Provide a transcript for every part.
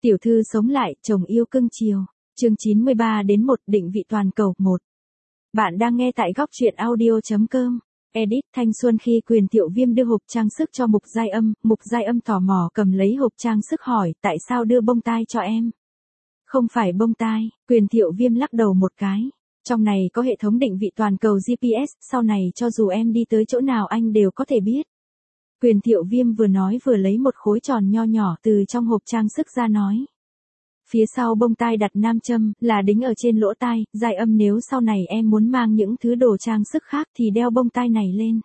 Tiểu thư sống lại, chồng yêu cưng chiều. Chương 93-1 định vị toàn cầu 1. Bạn đang nghe tại góc truyện audio.com. Edit thanh xuân khi Quyền Thiệu Viêm đưa hộp trang sức cho Mục Giai Âm. Mục Giai Âm tò mò cầm lấy hộp trang sức hỏi tại sao đưa bông tai cho em. Không phải bông tai, Quyền Thiệu Viêm lắc đầu một cái. Trong này có hệ thống định vị toàn cầu GPS, sau này cho dù em đi tới chỗ nào anh đều có thể biết. Quyền Thiệu Viêm vừa nói vừa lấy một khối tròn nho nhỏ từ trong hộp trang sức ra nói. Phía sau bông tai đặt nam châm, là đính ở trên lỗ tai, Giai Âm nếu sau này em muốn mang những thứ đồ trang sức khác thì đeo bông tai này lên.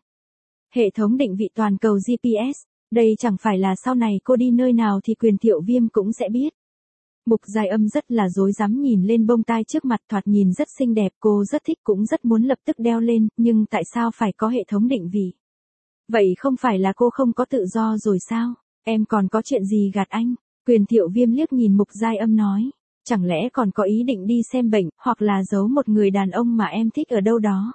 Hệ thống định vị toàn cầu GPS, đây chẳng phải là sau này cô đi nơi nào thì Quyền Thiệu Viêm cũng sẽ biết. Mục Giai Âm rất là rối rắm nhìn lên bông tai trước mặt thoạt nhìn rất xinh đẹp, cô rất thích cũng rất muốn lập tức đeo lên, nhưng tại sao phải có hệ thống định vị? Vậy không phải là cô không có tự do rồi sao? Em còn có chuyện gì gạt anh? Quyền Thiệu Viêm liếc nhìn Mục Giai Âm nói. Chẳng lẽ còn có ý định đi xem bệnh, hoặc là giấu một người đàn ông mà em thích ở đâu đó?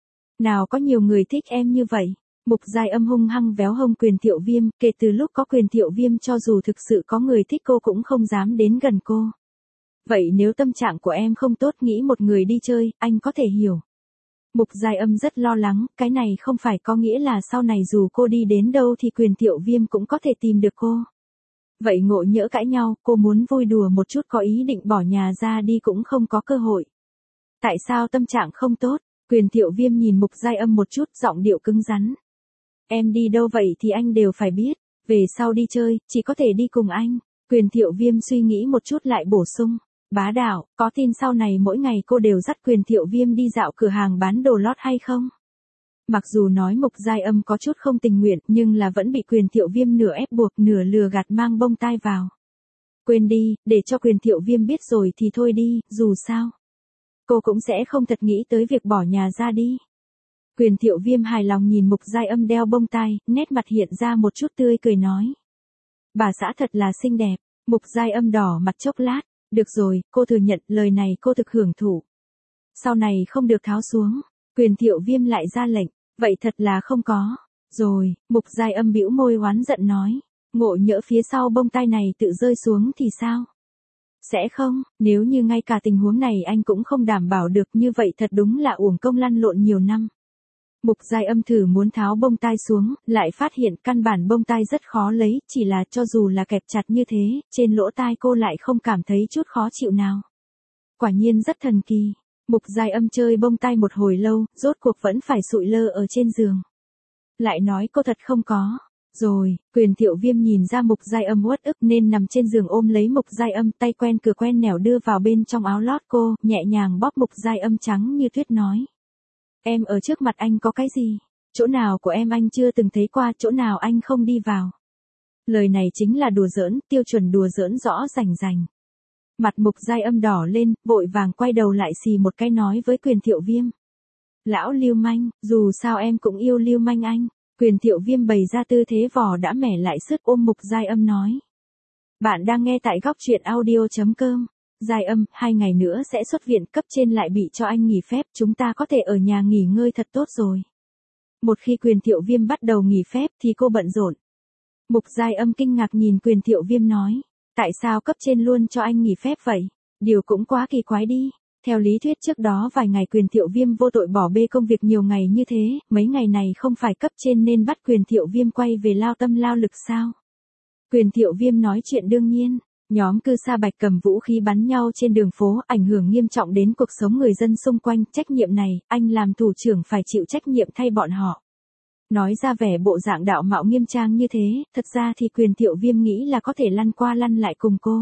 Nào có nhiều người thích em như vậy? Mục Giai Âm hung hăng véo hông Quyền Thiệu Viêm, kể từ lúc có Quyền Thiệu Viêm cho dù thực sự có người thích cô cũng không dám đến gần cô. Vậy nếu tâm trạng của em không tốt nghĩ một người đi chơi, anh có thể hiểu. Mục Giai Âm rất lo lắng, cái này không phải có nghĩa là sau này dù cô đi đến đâu thì Quyền Thiệu Viêm cũng có thể tìm được cô. Vậy ngộ nhỡ cãi nhau, cô muốn vui đùa một chút có ý định bỏ nhà ra đi cũng không có cơ hội. Tại sao tâm trạng không tốt? Quyền Thiệu Viêm nhìn Mục Giai Âm một chút, giọng điệu cứng rắn. Em đi đâu vậy thì anh đều phải biết, về sau đi chơi, chỉ có thể đi cùng anh. Quyền Thiệu Viêm suy nghĩ một chút lại bổ sung. Bá đạo, có tin sau này mỗi ngày cô đều dắt Quyền Thiệu Viêm đi dạo cửa hàng bán đồ lót hay không? Mặc dù nói Mục Giai Âm có chút không tình nguyện nhưng là vẫn bị Quyền Thiệu Viêm nửa ép buộc nửa lừa gạt mang bông tai vào. Quên đi, để cho Quyền Thiệu Viêm biết rồi thì thôi đi, dù sao. Cô cũng sẽ không thật nghĩ tới việc bỏ nhà ra đi. Quyền Thiệu Viêm hài lòng nhìn Mục Giai Âm đeo bông tai, nét mặt hiện ra một chút tươi cười nói. Bà xã thật là xinh đẹp. Mục Giai Âm đỏ mặt chốc lát. Được rồi, cô thừa nhận lời này cô thực hưởng thụ. Sau này không được tháo xuống. Quyền Thiệu Viêm lại ra lệnh. Vậy thật là không có. Rồi, Mục Giai Âm bĩu môi oán giận nói. Ngộ nhỡ phía sau bông tai này tự rơi xuống thì sao? Sẽ không, nếu như ngay cả tình huống này anh cũng không đảm bảo được như vậy thật đúng là uổng công lăn lộn nhiều năm. Mục Giai Âm thử muốn tháo bông tai xuống, lại phát hiện căn bản bông tai rất khó lấy, chỉ là cho dù là kẹp chặt như thế, trên lỗ tai cô lại không cảm thấy chút khó chịu nào. Quả nhiên rất thần kỳ. Mục Giai Âm chơi bông tai một hồi lâu, rốt cuộc vẫn phải sụi lơ ở trên giường. Lại nói cô thật không có. Rồi, Quyền Thiệu Viêm nhìn ra Mục Giai Âm uất ức nên nằm trên giường ôm lấy Mục Giai Âm, tay quen cửa quen nẻo đưa vào bên trong áo lót cô, nhẹ nhàng bóp Mục Giai Âm trắng như tuyết nói. Em ở trước mặt anh có cái gì? Chỗ nào của em anh chưa từng thấy qua, chỗ nào anh không đi vào? Lời này chính là đùa giỡn, tiêu chuẩn đùa giỡn rõ rành rành. Mặt Mục Giai Âm đỏ lên, vội vàng quay đầu lại xì một cái nói với Quyền Thiệu Viêm. Lão lưu manh, dù sao em cũng yêu lưu manh anh. Quyền Thiệu Viêm bày ra tư thế vò đã mẻ lại sứt ôm Mục Giai Âm nói. Bạn đang nghe tại góc truyện audio.com. Giai Âm, 2 ngày nữa sẽ xuất viện, cấp trên lại bị cho anh nghỉ phép, chúng ta có thể ở nhà nghỉ ngơi thật tốt rồi. Một khi Quyền Thiệu Viêm bắt đầu nghỉ phép thì cô bận rộn. Mục Giai Âm kinh ngạc nhìn Quyền Thiệu Viêm nói. Tại sao cấp trên luôn cho anh nghỉ phép vậy? Điều cũng quá kỳ quái đi. Theo lý thuyết trước đó vài ngày Quyền Thiệu Viêm vô tội bỏ bê công việc nhiều ngày như thế, mấy ngày này không phải cấp trên nên bắt Quyền Thiệu Viêm quay về lao tâm lao lực sao? Quyền Thiệu Viêm nói chuyện đương nhiên. Nhóm cư sa Bạch cầm vũ khí bắn nhau trên đường phố, ảnh hưởng nghiêm trọng đến cuộc sống người dân xung quanh, trách nhiệm này, anh làm thủ trưởng phải chịu trách nhiệm thay bọn họ. Nói ra vẻ bộ dạng đạo mạo nghiêm trang như thế, thật ra thì Quyền Thiệu Viêm nghĩ là có thể lăn qua lăn lại cùng cô.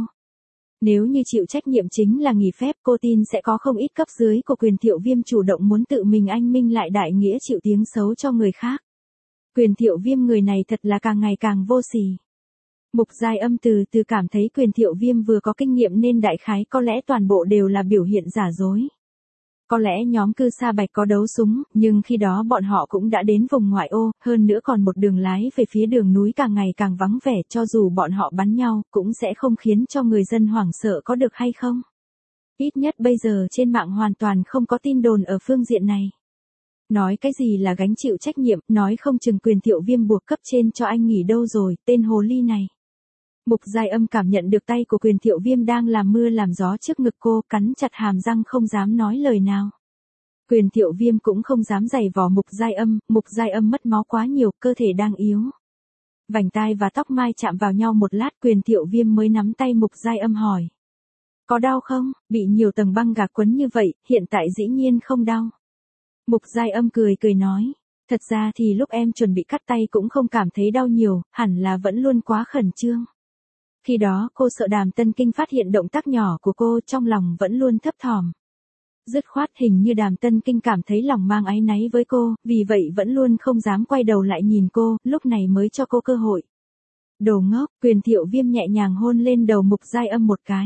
Nếu như chịu trách nhiệm chính là nghỉ phép, cô tin sẽ có không ít cấp dưới của Quyền Thiệu Viêm chủ động muốn tự mình anh minh lại đại nghĩa chịu tiếng xấu cho người khác. Quyền Thiệu Viêm người này thật là càng ngày càng vô sỉ. Mục Giai Âm từ từ cảm thấy Quyền Thiệu Viêm vừa có kinh nghiệm nên đại khái có lẽ toàn bộ đều là biểu hiện giả dối. Có lẽ nhóm cư sa Bạch có đấu súng, nhưng khi đó bọn họ cũng đã đến vùng ngoại ô, hơn nữa còn một đường lái về phía đường núi càng ngày càng vắng vẻ, cho dù bọn họ bắn nhau, cũng sẽ không khiến cho người dân hoảng sợ có được hay không. Ít nhất bây giờ trên mạng hoàn toàn không có tin đồn ở phương diện này. Nói cái gì là gánh chịu trách nhiệm, nói không chừng Quyền Thiệu Viêm buộc cấp trên cho anh nghỉ đâu rồi, tên hồ ly này. Mục Giai Âm cảm nhận được tay của Quyền Thiệu Viêm đang làm mưa làm gió trước ngực cô, cắn chặt hàm răng không dám nói lời nào. Quyền Thiệu Viêm cũng không dám giày vò Mục Giai Âm mất máu quá nhiều, cơ thể đang yếu. Vành tai và tóc mai chạm vào nhau một lát, Quyền Thiệu Viêm mới nắm tay Mục Giai Âm hỏi. Có đau không? Bị nhiều tầng băng gạc quấn như vậy, hiện tại dĩ nhiên không đau. Mục Giai Âm cười nói. Thật ra thì lúc em chuẩn bị cắt tay cũng không cảm thấy đau nhiều, hẳn là vẫn luôn quá khẩn trương. Khi đó cô sợ Đàm Tân Kinh phát hiện động tác nhỏ của cô, trong lòng vẫn luôn thấp thỏm. Dứt khoát hình như Đàm Tân Kinh cảm thấy lòng mang áy náy với cô, vì vậy vẫn luôn không dám quay đầu lại nhìn cô, lúc này mới cho cô cơ hội. Đồ ngốc, Quyền Thiệu Viêm nhẹ nhàng hôn lên đầu Mục Giai Âm một cái.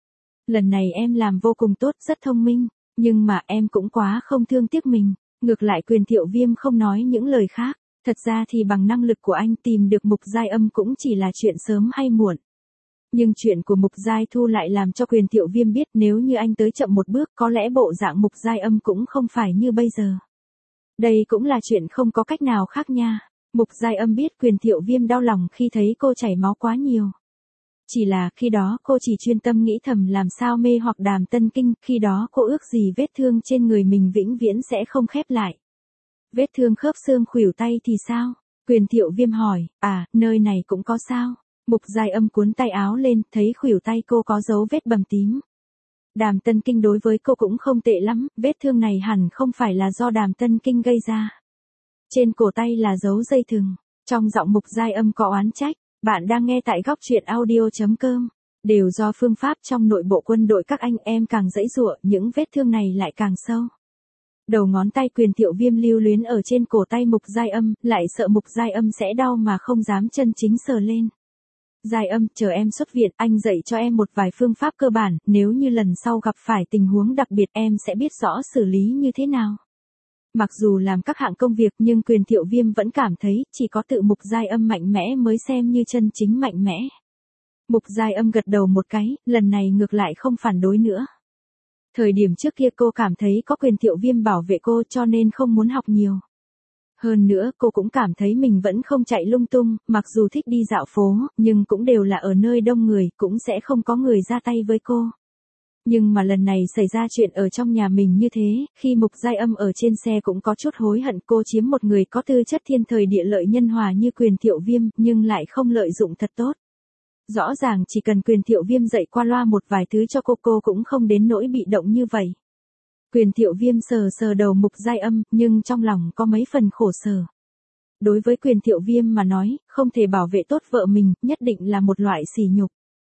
Lần này em làm vô cùng tốt, rất thông minh, nhưng mà em cũng quá không thương tiếc mình. Ngược lại Quyền Thiệu Viêm không nói những lời khác, thật ra thì bằng năng lực của anh tìm được Mục Giai Âm cũng chỉ là chuyện sớm hay muộn. Nhưng chuyện của Mục Giai Thu lại làm cho Quyền Thiệu Viêm biết nếu như anh tới chậm một bước có lẽ bộ dạng Mục Giai Âm cũng không phải như bây giờ. Đây cũng là chuyện không có cách nào khác nha. Mục Giai Âm biết Quyền Thiệu Viêm đau lòng khi thấy cô chảy máu quá nhiều. Chỉ là khi đó cô chỉ chuyên tâm nghĩ thầm làm sao mê hoặc Đàm Tân Kinh, khi đó cô ước gì vết thương trên người mình vĩnh viễn sẽ không khép lại. Vết thương khớp xương khuỷu tay thì sao? Quyền Thiệu Viêm hỏi, nơi này cũng có sao? Mục Giai Âm cuốn tay áo lên, thấy khuỷu tay cô có dấu vết bầm tím. Đàm Tân Kinh đối với cô cũng không tệ lắm, vết thương này hẳn không phải là do Đàm Tân Kinh gây ra. Trên cổ tay là dấu dây thừng, trong giọng Mục Giai Âm có oán trách. Bạn đang nghe tại góc truyện audio.com. Đều do phương pháp trong nội bộ quân đội các anh em càng giãy giụa, những vết thương này lại càng sâu. Đầu ngón tay Quyền Thiệu Viêm lưu luyến ở trên cổ tay Mục Giai Âm, lại sợ Mục Giai Âm sẽ đau mà không dám chân chính sờ lên. Giai Âm, chờ em xuất viện, anh dạy cho em một vài phương pháp cơ bản, nếu như lần sau gặp phải tình huống đặc biệt em sẽ biết rõ xử lý như thế nào. Mặc dù làm các hạng công việc nhưng Quyền Thiệu Viêm vẫn cảm thấy chỉ có tự Mục Giai Âm mạnh mẽ mới xem như chân chính mạnh mẽ. Mục Giai Âm gật đầu một cái, lần này ngược lại không phản đối nữa. Thời điểm trước kia cô cảm thấy có Quyền Thiệu Viêm bảo vệ cô cho nên không muốn học nhiều. Hơn nữa cô cũng cảm thấy mình vẫn không chạy lung tung, mặc dù thích đi dạo phố, nhưng cũng đều là ở nơi đông người, cũng sẽ không có người ra tay với cô. Nhưng mà lần này xảy ra chuyện ở trong nhà mình như thế, khi Mục Giai Âm ở trên xe cũng có chút hối hận cô chiếm một người có tư chất thiên thời địa lợi nhân hòa như Quyền Thiệu Viêm, nhưng lại không lợi dụng thật tốt. Rõ ràng chỉ cần Quyền Thiệu Viêm dạy qua loa một vài thứ cho cô cũng không đến nỗi bị động như vậy. Quyền Thiệu Viêm sờ đầu Mục Giai Âm, nhưng trong lòng có mấy phần khổ sở. Đối với Quyền Thiệu Viêm mà nói, không thể bảo vệ tốt vợ mình, nhất định là một loại sỉ nhục.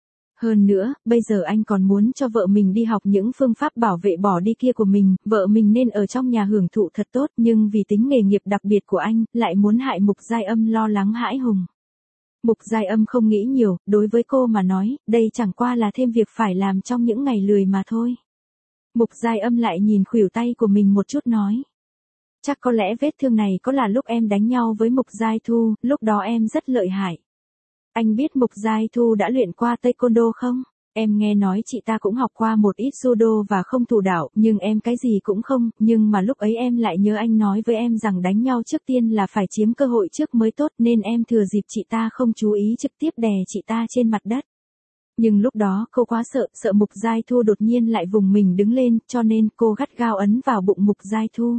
Hơn nữa, bây giờ anh còn muốn cho vợ mình đi học những phương pháp bảo vệ bỏ đi kia của mình, vợ mình nên ở trong nhà hưởng thụ thật tốt, nhưng vì tính nghề nghiệp đặc biệt của anh, lại muốn hại Mục Giai Âm lo lắng hãi hùng. Mục Giai Âm không nghĩ nhiều, đối với cô mà nói, đây chẳng qua là thêm việc phải làm trong những ngày lười mà thôi. Mục Giai Âm lại nhìn khuỷu tay của mình một chút nói. Chắc có lẽ vết thương này có là lúc em đánh nhau với Mục Giai Thu, lúc đó em rất lợi hại. Anh biết Mục Giai Thu đã luyện qua taekwondo không? Em nghe nói chị ta cũng học qua một ít judo và không thủ đạo, nhưng em cái gì cũng không, nhưng mà lúc ấy em lại nhớ anh nói với em rằng đánh nhau trước tiên là phải chiếm cơ hội trước mới tốt nên em thừa dịp chị ta không chú ý trực tiếp đè chị ta trên mặt đất. Nhưng lúc đó cô quá sợ Mục Giai Thu đột nhiên lại vùng mình đứng lên cho nên cô gắt gao ấn vào bụng Mục Giai Thu.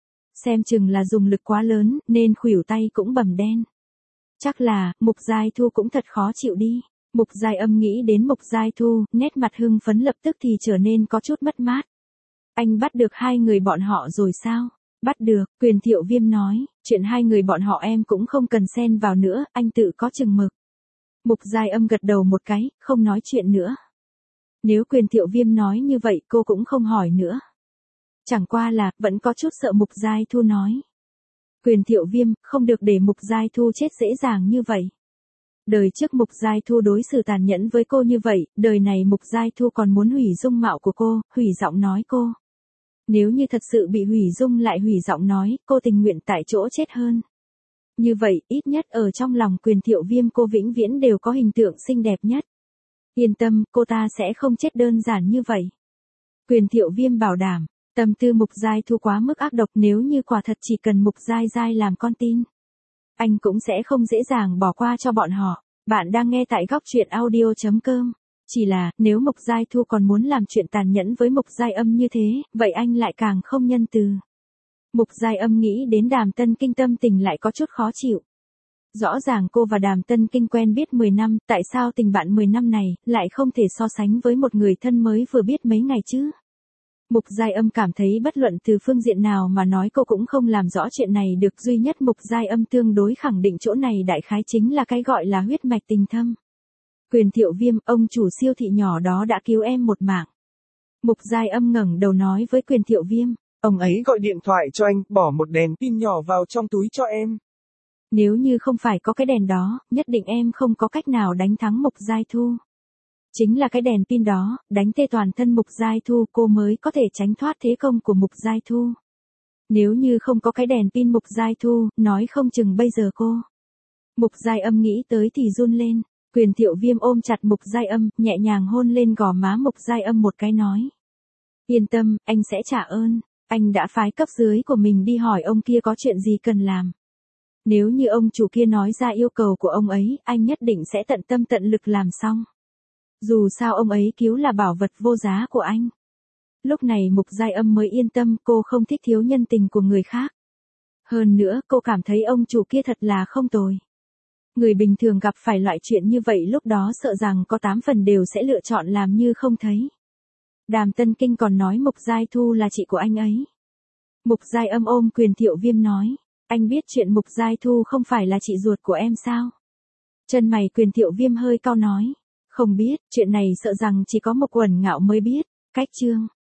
Xem chừng là dùng lực quá lớn nên khuỷu tay cũng bầm đen. Chắc là, Mục Giai Thu cũng thật khó chịu đi. Mục Giai Âm nghĩ đến Mục Giai Thu, nét mặt hưng phấn lập tức thì trở nên có chút mất mát. Anh bắt được hai người bọn họ rồi sao? Bắt được, Quyền Thiệu Viêm nói, chuyện hai người bọn họ em cũng không cần xen vào nữa, anh tự có chừng mực. Mục Giai Âm gật đầu một cái, không nói chuyện nữa. Nếu Quyền Thiệu Viêm nói như vậy cô cũng không hỏi nữa. Chẳng qua là, vẫn có chút sợ Mục Giai Thu nói. Quyền Thiệu Viêm, không được để Mục Giai Thu chết dễ dàng như vậy. Đời trước Mục Giai Thu đối xử tàn nhẫn với cô như vậy, đời này Mục Giai Thu còn muốn hủy dung mạo của cô, hủy giọng nói cô. Nếu như thật sự bị hủy dung lại hủy giọng nói, cô tình nguyện tại chỗ chết hơn. Như vậy, ít nhất ở trong lòng Quyền Thiệu Viêm cô vĩnh viễn đều có hình tượng xinh đẹp nhất. Yên tâm, cô ta sẽ không chết đơn giản như vậy. Quyền Thiệu Viêm bảo đảm. Tâm tư Mục Giai Thu quá mức ác độc, nếu như quả thật chỉ cần Mục Giai Giai làm con tin, anh cũng sẽ không dễ dàng bỏ qua cho bọn họ. Bạn đang nghe tại góc truyện audio.com. Chỉ là, nếu Mục Giai Thu còn muốn làm chuyện tàn nhẫn với Mục Giai Âm như thế, vậy anh lại càng không nhân từ. Mục Giai Âm nghĩ đến Đàm Tân Kinh tâm tình lại có chút khó chịu. Rõ ràng cô và Đàm Tân Kinh quen biết 10 năm, tại sao tình bạn 10 năm này lại không thể so sánh với một người thân mới vừa biết mấy ngày chứ? Mục Giai Âm cảm thấy bất luận từ phương diện nào mà nói cô cũng không làm rõ chuyện này được, duy nhất Mục Giai Âm tương đối khẳng định chỗ này đại khái chính là cái gọi là huyết mạch tình thâm. Quyền Thiệu Viêm, ông chủ siêu thị nhỏ đó đã cứu em một mạng. Mục Giai Âm ngẩng đầu nói với Quyền Thiệu Viêm. Ông ấy gọi điện thoại cho anh, bỏ một đèn pin nhỏ vào trong túi cho em. Nếu như không phải có cái đèn đó, nhất định em không có cách nào đánh thắng Mục Giai Thu. Chính là cái đèn pin đó, đánh tê toàn thân Mục Giai Thu cô mới có thể tránh thoát thế công của Mục Giai Thu. Nếu như không có cái đèn pin Mục Giai Thu, nói không chừng bây giờ cô. Mục Giai Âm nghĩ tới thì run lên. Quyền Thiệu Viêm ôm chặt Mục Giai Âm, nhẹ nhàng hôn lên gò má Mục Giai Âm một cái nói. Yên tâm, anh sẽ trả ơn. Anh đã phái cấp dưới của mình đi hỏi ông kia có chuyện gì cần làm. Nếu như ông chủ kia nói ra yêu cầu của ông ấy, anh nhất định sẽ tận tâm tận lực làm xong. Dù sao ông ấy cứu là bảo vật vô giá của anh. Lúc này Mục Giai Âm mới yên tâm, cô không thích thiếu nhân tình của người khác. Hơn nữa, cô cảm thấy ông chủ kia thật là không tồi. Người bình thường gặp phải loại chuyện như vậy lúc đó sợ rằng có 8 phần đều sẽ lựa chọn làm như không thấy. Đàm Tân Kinh còn nói Mục Giai Thu là chị của anh ấy. Mục Giai Âm ôm Quyền Thiệu Viêm nói. Anh biết chuyện Mục Giai Thu không phải là chị ruột của em sao? Chân mày Quyền Thiệu Viêm hơi cau nói. Không biết, chuyện này sợ rằng chỉ có Mục Uẩn Ngạo mới biết. Cách chương.